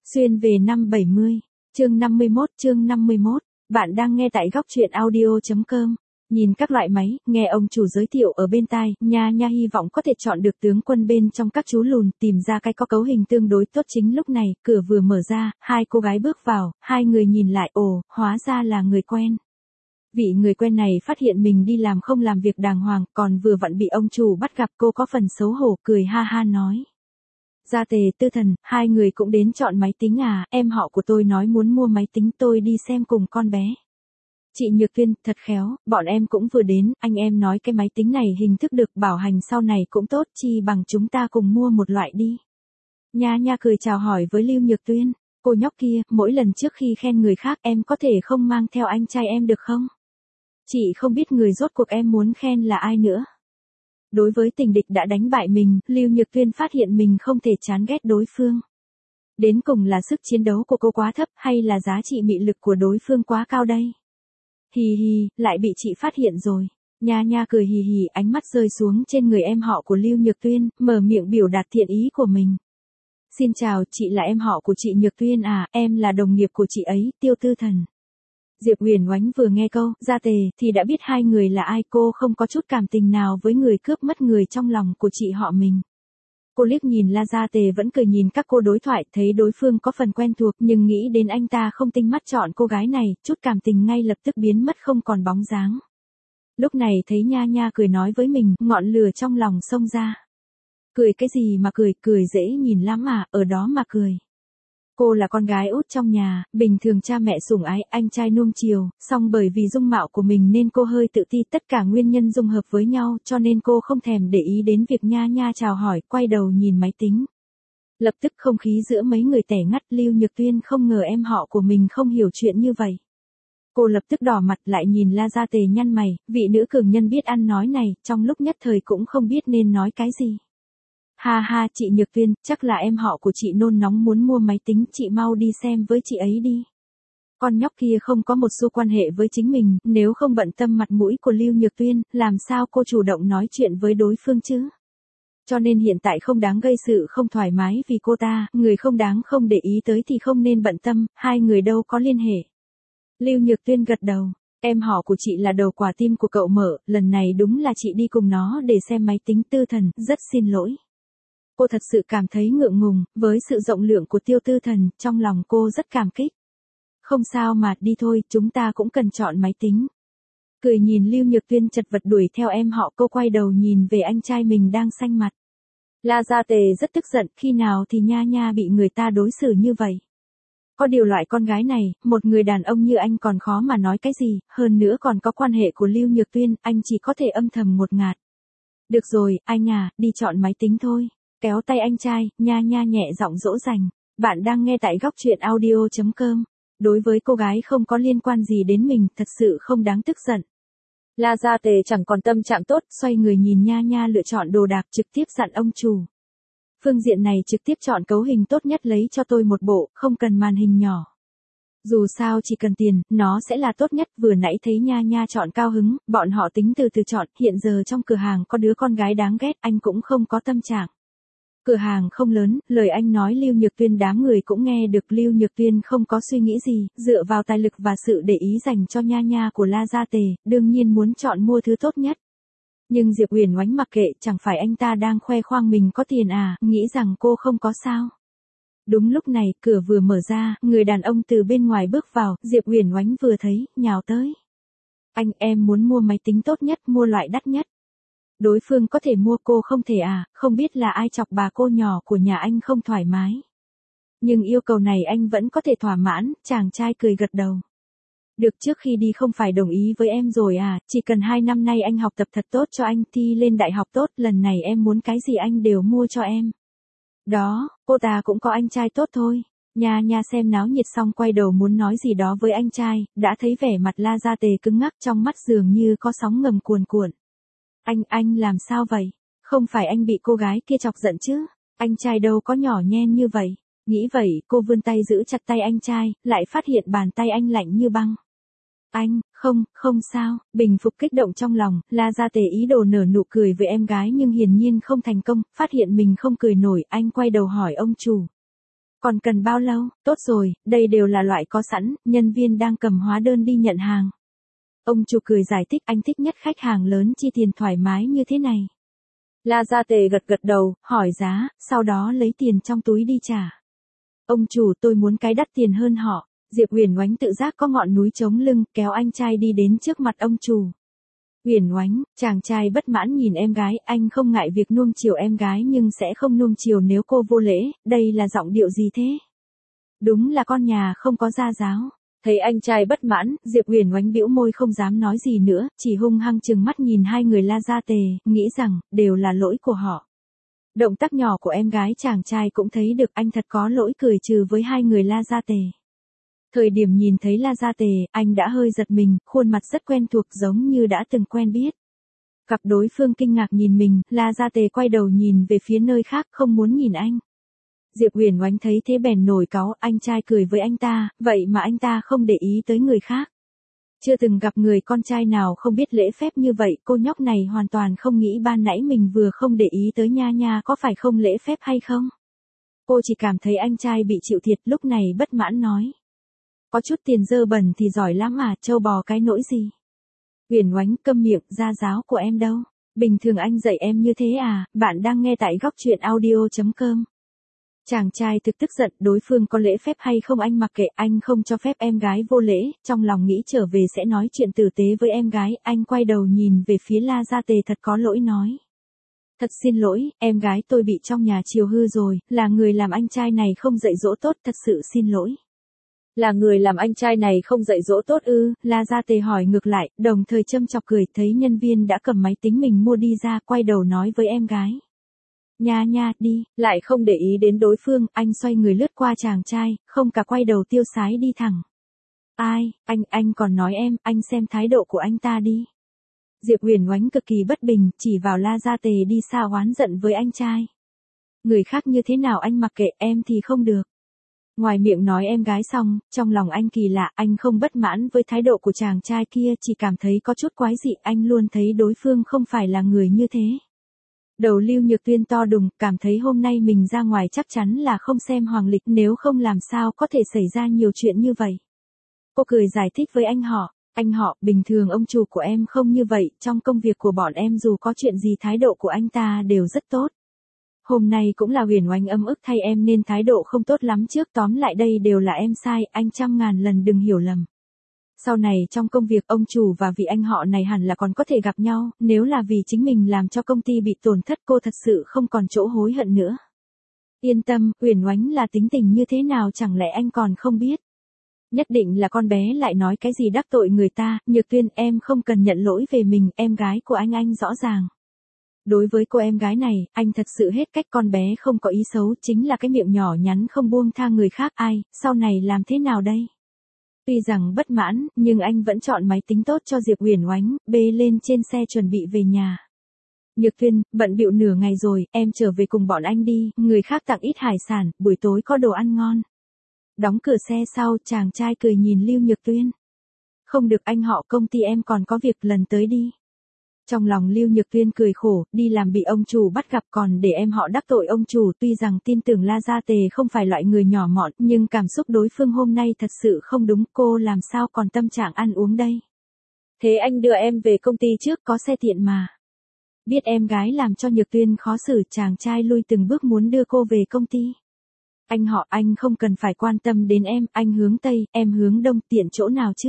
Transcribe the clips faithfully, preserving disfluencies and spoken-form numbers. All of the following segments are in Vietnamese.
Xuyên về năm bảy mươi, chương năm mươi mốt, chương năm mươi mốt, bạn đang nghe tại góc truyện audio.com. Nhìn các loại máy, nghe ông chủ giới thiệu ở bên tai, Nha Nha hy vọng có thể chọn được tướng quân bên trong các chú lùn, tìm ra cái có cấu hình tương đối tốt. Chính lúc này, cửa vừa mở ra, hai cô gái bước vào, hai người nhìn lại, ồ, hóa ra là người quen. Vị người quen này phát hiện mình đi làm không làm việc đàng hoàng, còn vừa vặn bị ông chủ bắt gặp, cô có phần xấu hổ, cười ha ha nói. Gia Tề, Tư Thần, hai người cũng đến chọn máy tính à, em họ của tôi nói muốn mua máy tính, tôi đi xem cùng con bé. Chị Nhược Tuyên, thật khéo, bọn em cũng vừa đến, anh em nói cái máy tính này hình thức được bảo hành sau này cũng tốt, chi bằng chúng ta cùng mua một loại đi. Nha Nha cười chào hỏi với Lưu Nhược Tuyên, cô nhóc kia, mỗi lần trước khi khen người khác em có thể không mang theo anh trai em được không? Chị không biết người rốt cuộc em muốn khen là ai nữa. Đối với tình địch đã đánh bại mình, Lưu Nhược Tuyên phát hiện mình không thể chán ghét đối phương. Đến cùng là sức chiến đấu của cô quá thấp hay là giá trị mị lực của đối phương quá cao đây? Hì hì, lại bị chị phát hiện rồi. Nha Nha cười hì hì, ánh mắt rơi xuống trên người em họ của Lưu Nhược Tuyên, mở miệng biểu đạt thiện ý của mình. Xin chào, chị là em họ của chị Nhược Tuyên à, em là đồng nghiệp của chị ấy, Tiêu Tư Thần. Diệp Huyền Oánh vừa nghe câu Gia Tề thì đã biết hai người là ai, cô không có chút cảm tình nào với người cướp mất người trong lòng của chị họ mình. Cô liếc nhìn La Gia Tề vẫn cười nhìn các cô đối thoại, thấy đối phương có phần quen thuộc nhưng nghĩ đến anh ta không tinh mắt chọn cô gái này, chút cảm tình ngay lập tức biến mất không còn bóng dáng. Lúc này thấy Nha Nha cười nói với mình, ngọn lửa trong lòng xông ra. Cười cái gì mà cười, cười dễ nhìn lắm mà, ở đó mà cười. Cô là con gái út trong nhà, bình thường cha mẹ sủng ái, anh trai nuông chiều, song bởi vì dung mạo của mình nên cô hơi tự ti, tất cả nguyên nhân dung hợp với nhau cho nên cô không thèm để ý đến việc Nha Nha chào hỏi, quay đầu nhìn máy tính. Lập tức không khí giữa mấy người tẻ ngắt, Lưu Nhược Tuyên không ngờ em họ của mình không hiểu chuyện như vậy. Cô lập tức đỏ mặt lại nhìn La Gia Tề nhăn mày, vị nữ cường nhân biết ăn nói này, trong lúc nhất thời cũng không biết nên nói cái gì. Ha ha, chị Nhược Tuyên, chắc là em họ của chị nôn nóng muốn mua máy tính, chị mau đi xem với chị ấy đi. Con nhóc kia không có một xu quan hệ với chính mình, nếu không bận tâm mặt mũi của Lưu Nhược Tuyên, làm sao cô chủ động nói chuyện với đối phương chứ? Cho nên hiện tại không đáng gây sự không thoải mái vì cô ta, người không đáng không để ý tới thì không nên bận tâm, hai người đâu có liên hệ. Lưu Nhược Tuyên gật đầu, em họ của chị là đầu quả tim của cậu Mở, lần này đúng là chị đi cùng nó để xem máy tính. Tư Thần, rất xin lỗi. Cô thật sự cảm thấy ngượng ngùng, với sự rộng lượng của Tiêu Tư Thần, trong lòng cô rất cảm kích. Không sao mà, đi thôi, chúng ta cũng cần chọn máy tính. Cười nhìn Lưu Nhược Tuyên chật vật đuổi theo em họ, cô quay đầu nhìn về anh trai mình đang xanh mặt. La Gia Tề rất tức giận, khi nào thì Nha Nha bị người ta đối xử như vậy. Có điều loại con gái này, một người đàn ông như anh còn khó mà nói cái gì, hơn nữa còn có quan hệ của Lưu Nhược Tuyên, anh chỉ có thể âm thầm ngột ngạt. Được rồi, anh à, đi chọn máy tính thôi. Kéo tay anh trai, Nha Nha nhẹ giọng dỗ dành. Bạn đang nghe tại góc truyện audio.com. Đối với cô gái không có liên quan gì đến mình, thật sự không đáng tức giận. La Gia Tề chẳng còn tâm trạng tốt, xoay người nhìn Nha Nha lựa chọn đồ đạc, trực tiếp dặn ông chủ. Phương diện này trực tiếp chọn cấu hình tốt nhất lấy cho tôi một bộ, không cần màn hình nhỏ. Dù sao chỉ cần tiền, nó sẽ là tốt nhất. Vừa nãy thấy Nha Nha chọn cao hứng, bọn họ tính từ từ chọn, hiện giờ trong cửa hàng có đứa con gái đáng ghét, anh cũng không có tâm trạng. Cửa hàng không lớn, lời anh nói Lưu Nhược Tuyên đám người cũng nghe được. Lưu Nhược Tuyên không có suy nghĩ gì, dựa vào tài lực và sự để ý dành cho Nha Nha của La Gia Tề, đương nhiên muốn chọn mua thứ tốt nhất. Nhưng Diệp Huyền Oánh mặc kệ, chẳng phải anh ta đang khoe khoang mình có tiền à, nghĩ rằng cô không có sao. Đúng lúc này, cửa vừa mở ra, người đàn ông từ bên ngoài bước vào, Diệp Huyền Oánh vừa thấy, nhào tới. Anh, em muốn mua máy tính tốt nhất, mua loại đắt nhất. Đối phương có thể mua, cô không thể à, không biết là ai chọc bà cô nhỏ của nhà anh không thoải mái. Nhưng yêu cầu này anh vẫn có thể thỏa mãn, chàng trai cười gật đầu. Được, trước khi đi không phải đồng ý với em rồi à, chỉ cần hai năm nay anh học tập thật tốt cho anh, thi lên đại học tốt, lần này em muốn cái gì anh đều mua cho em. Đó, cô ta cũng có anh trai tốt thôi. Nha Nha xem náo nhiệt xong quay đầu muốn nói gì đó với anh trai, đã thấy vẻ mặt La Gia Tề cứng ngắc, trong mắt dường như có sóng ngầm cuồn cuộn. Anh, anh làm sao vậy? Không phải anh bị cô gái kia chọc giận chứ? Anh trai đâu có nhỏ nhen như vậy. Nghĩ vậy, cô vươn tay giữ chặt tay anh trai, lại phát hiện bàn tay anh lạnh như băng. Anh, không, không sao, bình phục kích động trong lòng, La Gia Tề ý đồ nở nụ cười với em gái nhưng hiển nhiên không thành công, phát hiện mình không cười nổi, anh quay đầu hỏi ông chủ. Còn cần bao lâu? Tốt rồi, đây đều là loại có sẵn, nhân viên đang cầm hóa đơn đi nhận hàng. Ông chủ cười giải thích, anh thích nhất khách hàng lớn chi tiền thoải mái như thế này. La Gia Tề gật gật đầu, hỏi giá, sau đó lấy tiền trong túi đi trả. Ông chủ, tôi muốn cái đắt tiền hơn họ. Diệp Uyển Oánh tự giác có ngọn núi chống lưng, kéo anh trai đi đến trước mặt ông chủ. Uyển Oánh, chàng trai bất mãn nhìn em gái, anh không ngại việc nuông chiều em gái nhưng sẽ không nuông chiều nếu cô vô lễ, đây là giọng điệu gì thế? Đúng là con nhà không có gia giáo. Thấy anh trai bất mãn, Diệp Uyển Oánh bĩu môi không dám nói gì nữa, chỉ hung hăng trừng mắt nhìn hai người La Gia Tề, nghĩ rằng, đều là lỗi của họ. Động tác nhỏ của em gái chàng trai cũng thấy được anh thật có lỗi, cười trừ với hai người La Gia Tề. Thời điểm nhìn thấy La Gia Tề, anh đã hơi giật mình, khuôn mặt rất quen thuộc giống như đã từng quen biết. Gặp đối phương kinh ngạc nhìn mình, La Gia Tề quay đầu nhìn về phía nơi khác không muốn nhìn anh. Diệp Uyển Oánh thấy thế bèn nổi cáu, anh trai cười với anh ta, vậy mà anh ta không để ý tới người khác. Chưa từng gặp người con trai nào không biết lễ phép như vậy, cô nhóc này hoàn toàn không nghĩ ban nãy mình vừa không để ý tới nha nha có phải không lễ phép hay không. Cô chỉ cảm thấy anh trai bị chịu thiệt, lúc này bất mãn nói. Có chút tiền dơ bẩn thì giỏi lắm à, trâu bò cái nỗi gì. Uyển Oánh, câm miệng, gia giáo của em đâu. Bình thường anh dạy em như thế à, bạn đang nghe tại góc truyện audio chấm com. Chàng trai thực tức giận, đối phương có lễ phép hay không anh mặc kệ, anh không cho phép em gái vô lễ, trong lòng nghĩ trở về sẽ nói chuyện tử tế với em gái, anh quay đầu nhìn về phía La Gia Tề thật có lỗi nói. Thật xin lỗi, em gái tôi bị trong nhà chiều hư rồi, là người làm anh trai này không dạy dỗ tốt, thật sự xin lỗi. Là người làm anh trai này không dạy dỗ tốt ư, La Gia Tề hỏi ngược lại, đồng thời châm chọc cười, thấy nhân viên đã cầm máy tính mình mua đi ra, quay đầu nói với em gái. Nha nha, đi, lại không để ý đến đối phương, anh xoay người lướt qua chàng trai, không cả quay đầu tiêu sái đi thẳng. Ai, anh, anh còn nói em, anh xem thái độ của anh ta đi. Diệp Uyển Oánh cực kỳ bất bình, chỉ vào La Gia Tề đi xa oán giận với anh trai. Người khác như thế nào anh mặc kệ, em thì không được. Ngoài miệng nói em gái xong, trong lòng anh kỳ lạ, anh không bất mãn với thái độ của chàng trai kia, chỉ cảm thấy có chút quái dị, anh luôn thấy đối phương không phải là người như thế. Đầu Lưu Nhược Tuyên to đùng, cảm thấy hôm nay mình ra ngoài chắc chắn là không xem hoàng lịch, nếu không làm sao có thể xảy ra nhiều chuyện như vậy. Cô cười giải thích với anh họ, anh họ, bình thường ông chủ của em không như vậy, trong công việc của bọn em dù có chuyện gì thái độ của anh ta đều rất tốt. Hôm nay cũng là Uyển Oánh âm ức thay em nên thái độ không tốt lắm trước, tóm lại đây đều là em sai, anh trăm ngàn lần đừng hiểu lầm. Sau này trong công việc ông chủ và vị anh họ này hẳn là còn có thể gặp nhau, nếu là vì chính mình làm cho công ty bị tổn thất cô thật sự không còn chỗ hối hận nữa. Yên tâm, Uyển Oánh là tính tình như thế nào chẳng lẽ anh còn không biết. Nhất định là con bé lại nói cái gì đắc tội người ta, Nhược Tuyên em không cần nhận lỗi về mình, em gái của anh anh rõ ràng. Đối với cô em gái này, anh thật sự hết cách, con bé không có ý xấu, chính là cái miệng nhỏ nhắn không buông tha người khác, ai, sau này làm thế nào đây? Tuy rằng bất mãn, nhưng anh vẫn chọn máy tính tốt cho Diệp Uyển Oánh, bê lên trên xe chuẩn bị về nhà. Nhược Tuyên, bận bịu nửa ngày rồi, em trở về cùng bọn anh đi, người khác tặng ít hải sản, buổi tối có đồ ăn ngon. Đóng cửa xe sau, chàng trai cười nhìn Lưu Nhược Tuyên. Không được anh họ, công ty em còn có việc, lần tới đi. Trong lòng Lưu Nhược Tuyên cười khổ, đi làm bị ông chủ bắt gặp còn để em họ đắc tội ông chủ, tuy rằng tin tưởng La Gia Tề không phải loại người nhỏ mọn, nhưng cảm xúc đối phương hôm nay thật sự không đúng, cô làm sao còn tâm trạng ăn uống đây. Thế anh đưa em về công ty trước, có xe tiện mà. Biết em gái làm cho Nhược Tuyên khó xử, chàng trai lui từng bước muốn đưa cô về công ty. Anh họ, anh không cần phải quan tâm đến em, anh hướng Tây, em hướng Đông, tiện chỗ nào chứ?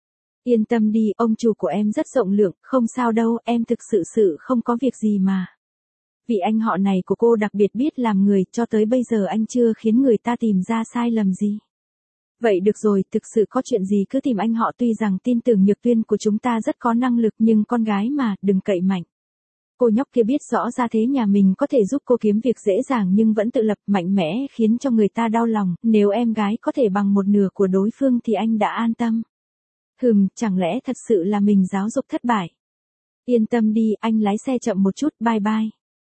Yên tâm đi, ông chủ của em rất rộng lượng, không sao đâu, em thực sự sự không có việc gì mà. Vị anh họ này của cô đặc biệt biết làm người, cho tới bây giờ anh chưa khiến người ta tìm ra sai lầm gì. Vậy được rồi, thực sự có chuyện gì cứ tìm anh họ, tuy rằng tin tưởng Nhược Tuyên của chúng ta rất có năng lực nhưng con gái mà, đừng cậy mạnh. Cô nhóc kia biết rõ ra thế nhà mình có thể giúp cô kiếm việc dễ dàng nhưng vẫn tự lập, mạnh mẽ khiến cho người ta đau lòng, nếu em gái có thể bằng một nửa của đối phương thì anh đã an tâm. Hừm, chẳng lẽ thật sự là mình giáo dục thất bại? Yên tâm đi, anh lái xe chậm một chút, bye bye.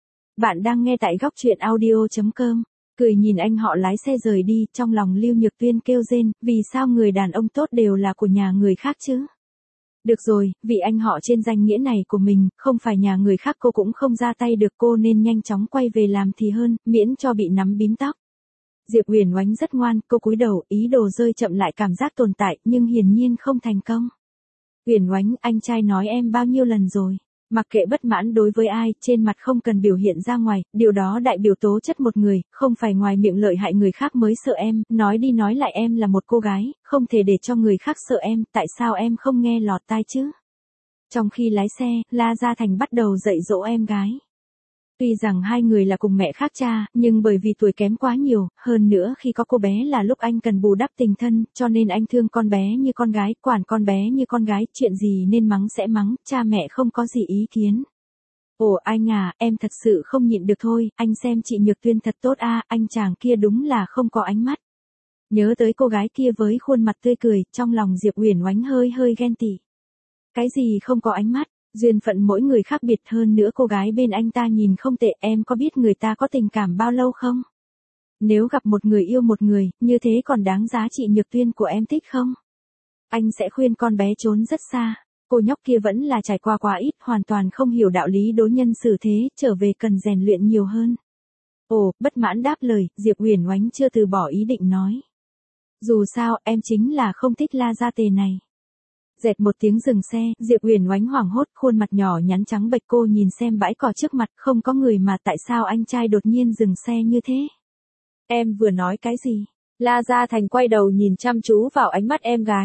Bạn đang nghe tại góc truyện audio chấm com. Cười nhìn anh họ lái xe rời đi, trong lòng Lưu Nhược Tuyên kêu rên, vì sao người đàn ông tốt đều là của nhà người khác chứ? Được rồi, vì anh họ trên danh nghĩa này của mình, không phải nhà người khác cô cũng không ra tay được, cô nên nhanh chóng quay về làm thì hơn, miễn cho bị nắm bím tóc. Diệp Uyển Oánh rất ngoan, cô cúi đầu, ý đồ rơi chậm lại cảm giác tồn tại, nhưng hiển nhiên không thành công. Uyển Oánh, anh trai nói em bao nhiêu lần rồi. Mặc kệ bất mãn đối với ai, trên mặt không cần biểu hiện ra ngoài, điều đó đại biểu tố chất một người, không phải ngoài miệng lợi hại người khác mới sợ em, nói đi nói lại em là một cô gái, không thể để cho người khác sợ em, tại sao em không nghe lọt tai chứ? Trong khi lái xe, La Gia Thành bắt đầu dạy dỗ em gái. Tuy rằng hai người là cùng mẹ khác cha, nhưng bởi vì tuổi kém quá nhiều, hơn nữa khi có cô bé là lúc anh cần bù đắp tình thân, cho nên anh thương con bé như con gái, quản con bé như con gái, chuyện gì nên mắng sẽ mắng, cha mẹ không có gì ý kiến. Ồ anh à, em thật sự không nhịn được thôi, anh xem chị Nhược Tuyên thật tốt a, anh chàng kia đúng là không có ánh mắt. Nhớ tới cô gái kia với khuôn mặt tươi cười, trong lòng Diệp Uyển Oánh hơi hơi ghen tị. Cái gì không có ánh mắt? Duyên phận mỗi người khác biệt, hơn nữa cô gái bên anh ta nhìn không tệ, em có biết người ta có tình cảm bao lâu không? Nếu gặp một người yêu một người, như thế còn đáng giá chị Nhược Tuyên của em thích không? Anh sẽ khuyên con bé trốn rất xa. Cô nhóc kia vẫn là trải qua quá ít, hoàn toàn không hiểu đạo lý đối nhân xử thế, trở về cần rèn luyện nhiều hơn. Ồ, bất mãn đáp lời, Diệp Uyển Oánh chưa từ bỏ ý định nói. Dù sao, em chính là không thích La Gia Tề này. Dẹt một tiếng dừng xe, Diệp Uyển Oánh hoảng hốt, khuôn mặt nhỏ nhắn trắng bệch, cô nhìn xem bãi cỏ trước mặt, không có người mà tại sao anh trai đột nhiên dừng xe như thế? Em vừa nói cái gì? La Gia Thành quay đầu nhìn chăm chú vào ánh mắt em gái.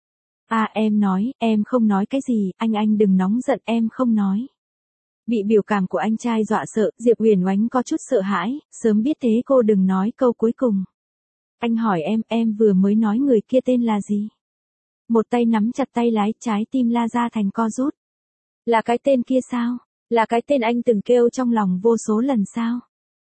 À em nói, em không nói cái gì, anh anh đừng nóng giận, em không nói. Bị biểu cảm của anh trai dọa sợ, Diệp Uyển Oánh có chút sợ hãi, sớm biết thế cô đừng nói câu cuối cùng. Anh hỏi em, em vừa mới nói người kia tên là gì? Một tay nắm chặt tay lái, trái tim La Gia Thành co rút. Là cái tên kia sao? Là cái tên anh từng kêu trong lòng vô số lần sao?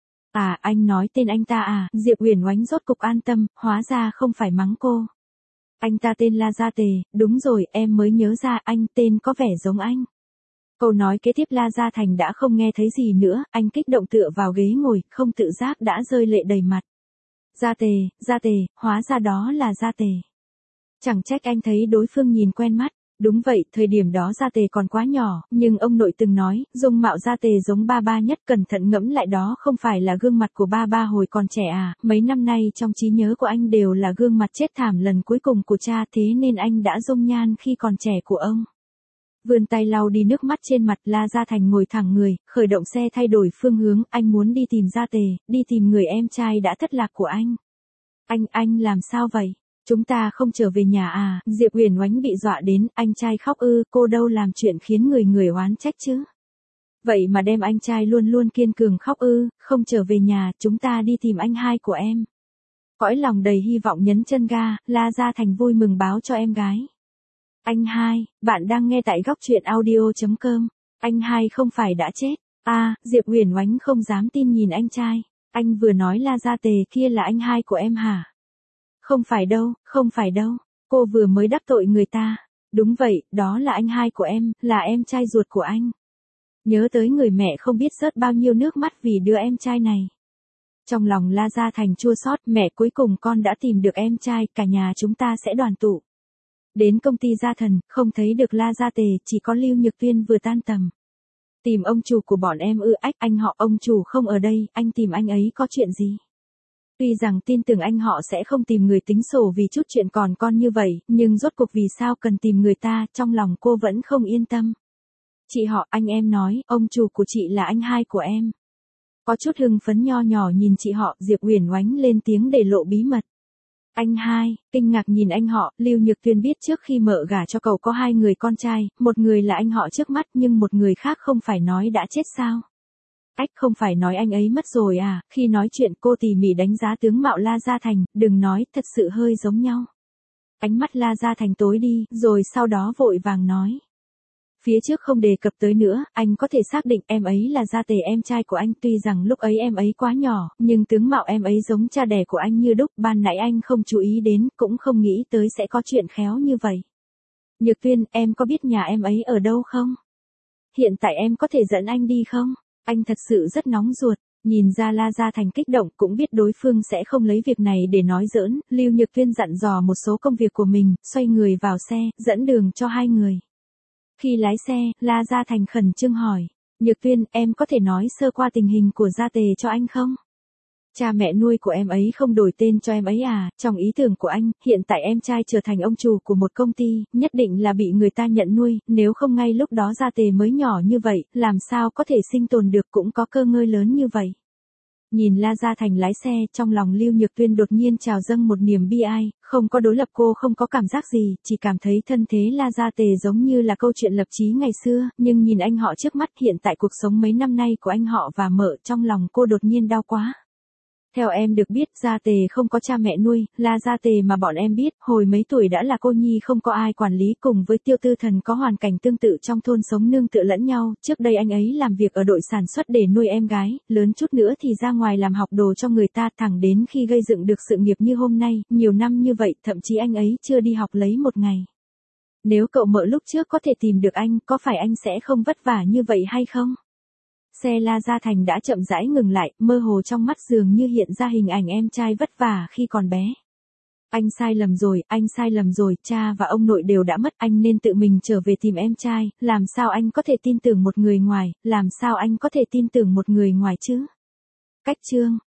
À, anh nói tên anh ta à? Diệp Uyển Oánh rốt cục an tâm, hóa ra không phải mắng cô. Anh ta tên La Gia Tề, đúng rồi, em mới nhớ ra, anh tên có vẻ giống anh. Câu nói kế tiếp La Gia Thành đã không nghe thấy gì nữa, anh kích động tựa vào ghế ngồi, không tự giác đã rơi lệ đầy mặt. Gia Tề, Gia Tề, hóa ra đó là Gia Tề. Chẳng trách anh thấy đối phương nhìn quen mắt. Đúng vậy, thời điểm đó Gia Tề còn quá nhỏ, nhưng ông nội từng nói, dung mạo Gia Tề giống ba ba nhất, cẩn thận ngẫm lại đó không phải là gương mặt của ba ba hồi còn trẻ à, mấy năm nay trong trí nhớ của anh đều là gương mặt chết thảm lần cuối cùng của cha, thế nên anh đã dung nhan khi còn trẻ của ông. Vươn tay lau đi nước mắt trên mặt, La Gia Thành ngồi thẳng người, khởi động xe thay đổi phương hướng, anh muốn đi tìm Gia Tề, đi tìm người em trai đã thất lạc của anh. Anh, anh làm sao vậy? Chúng ta không trở về nhà à? Diệp Uyển Oánh bị dọa đến, anh trai khóc ư, cô đâu làm chuyện khiến người người oán trách chứ. Vậy mà đem anh trai luôn luôn kiên cường khóc ư, không trở về nhà, chúng ta đi tìm anh hai của em. Cõi lòng đầy hy vọng nhấn chân ga, La Gia Thành vui mừng báo cho em gái. Anh hai, bạn đang nghe tại góc truyện audio chấm com, anh hai không phải đã chết. À, Diệp Uyển Oánh không dám tin nhìn anh trai, anh vừa nói La Gia Tề kia là anh hai của em hả? Không phải đâu, không phải đâu, cô vừa mới đắc tội người ta. Đúng vậy, đó là anh hai của em, là em trai ruột của anh. Nhớ tới người mẹ không biết rớt bao nhiêu nước mắt vì đứa em trai này. Trong lòng La Gia Thành chua xót, mẹ cuối cùng con đã tìm được em trai, cả nhà chúng ta sẽ đoàn tụ. Đến công ty Gia Thần, không thấy được La Gia Tề, chỉ có Lưu Nhược Tuyên vừa tan tầm. Tìm ông chủ của bọn em ư? Ách, anh họ ông chủ không ở đây, anh tìm anh ấy có chuyện gì? Tuy rằng tin tưởng anh họ sẽ không tìm người tính sổ vì chút chuyện còn con như vậy, nhưng rốt cuộc vì sao cần tìm người ta, trong lòng cô vẫn không yên tâm. Chị họ, anh em nói, ông chủ của chị là anh hai của em. Có chút hưng phấn nho nhỏ nhìn chị họ, Diệp Uyển Oánh lên tiếng để lộ bí mật. Anh hai, kinh ngạc nhìn anh họ, Lưu Nhược Tuyên biết trước khi mợ gả cho cậu có hai người con trai, một người là anh họ trước mắt nhưng một người khác không phải nói đã chết sao? Ách, không phải nói anh ấy mất rồi à? Khi nói chuyện cô tỉ mỉ đánh giá tướng mạo La Gia Thành, đừng nói, thật sự hơi giống nhau. Ánh mắt La Gia Thành tối đi, rồi sau đó vội vàng nói. Phía trước không đề cập tới nữa, anh có thể xác định em ấy là Gia Tề em trai của anh, tuy rằng lúc ấy em ấy quá nhỏ, nhưng tướng mạo em ấy giống cha đẻ của anh như đúc, ban nãy anh không chú ý đến, cũng không nghĩ tới sẽ có chuyện khéo như vậy. Nhược Tuyên, em có biết nhà em ấy ở đâu không? Hiện tại em có thể dẫn anh đi không? Anh thật sự rất nóng ruột. Nhìn ra La Gia Thành kích động, cũng biết đối phương sẽ không lấy việc này để nói giỡn, Lưu Nhược Tuyên dặn dò một số công việc của mình, xoay người vào xe, dẫn đường cho hai người. Khi lái xe, La Gia Thành khẩn trương hỏi, Nhược Tuyên, em có thể nói sơ qua tình hình của Gia Tề cho anh không? Cha mẹ nuôi của em ấy không đổi tên cho em ấy à? Trong ý tưởng của anh, hiện tại em trai trở thành ông chủ của một công ty, nhất định là bị người ta nhận nuôi, nếu không ngay lúc đó Gia Tề mới nhỏ như vậy, làm sao có thể sinh tồn được, cũng có cơ ngơi lớn như vậy. Nhìn La Gia Thành lái xe, trong lòng Lưu Nhược Tuyên đột nhiên trào dâng một niềm bi ai, không có đối lập cô không có cảm giác gì, chỉ cảm thấy thân thế La Gia Tề giống như là câu chuyện lập chí ngày xưa, nhưng nhìn anh họ trước mắt, hiện tại cuộc sống mấy năm nay của anh họ và mợ, trong lòng cô đột nhiên đau quá. Theo em được biết, Gia Tề không có cha mẹ nuôi, La Gia Tề mà bọn em biết, hồi mấy tuổi đã là cô nhi không có ai quản lý, cùng với Tiêu Tư Thần có hoàn cảnh tương tự trong thôn sống nương tựa lẫn nhau, trước đây anh ấy làm việc ở đội sản xuất để nuôi em gái, lớn chút nữa thì ra ngoài làm học đồ cho người ta, thẳng đến khi gây dựng được sự nghiệp như hôm nay, nhiều năm như vậy, thậm chí anh ấy chưa đi học lấy một ngày. Nếu cậu mợ lúc trước có thể tìm được anh, có phải anh sẽ không vất vả như vậy hay không? Xe La Gia Thành đã chậm rãi ngừng lại, mơ hồ trong mắt dường như hiện ra hình ảnh em trai vất vả khi còn bé. Anh sai lầm rồi, anh sai lầm rồi, cha và ông nội đều đã mất, anh nên tự mình trở về tìm em trai, làm sao anh có thể tin tưởng một người ngoài, làm sao anh có thể tin tưởng một người ngoài chứ? Cách chương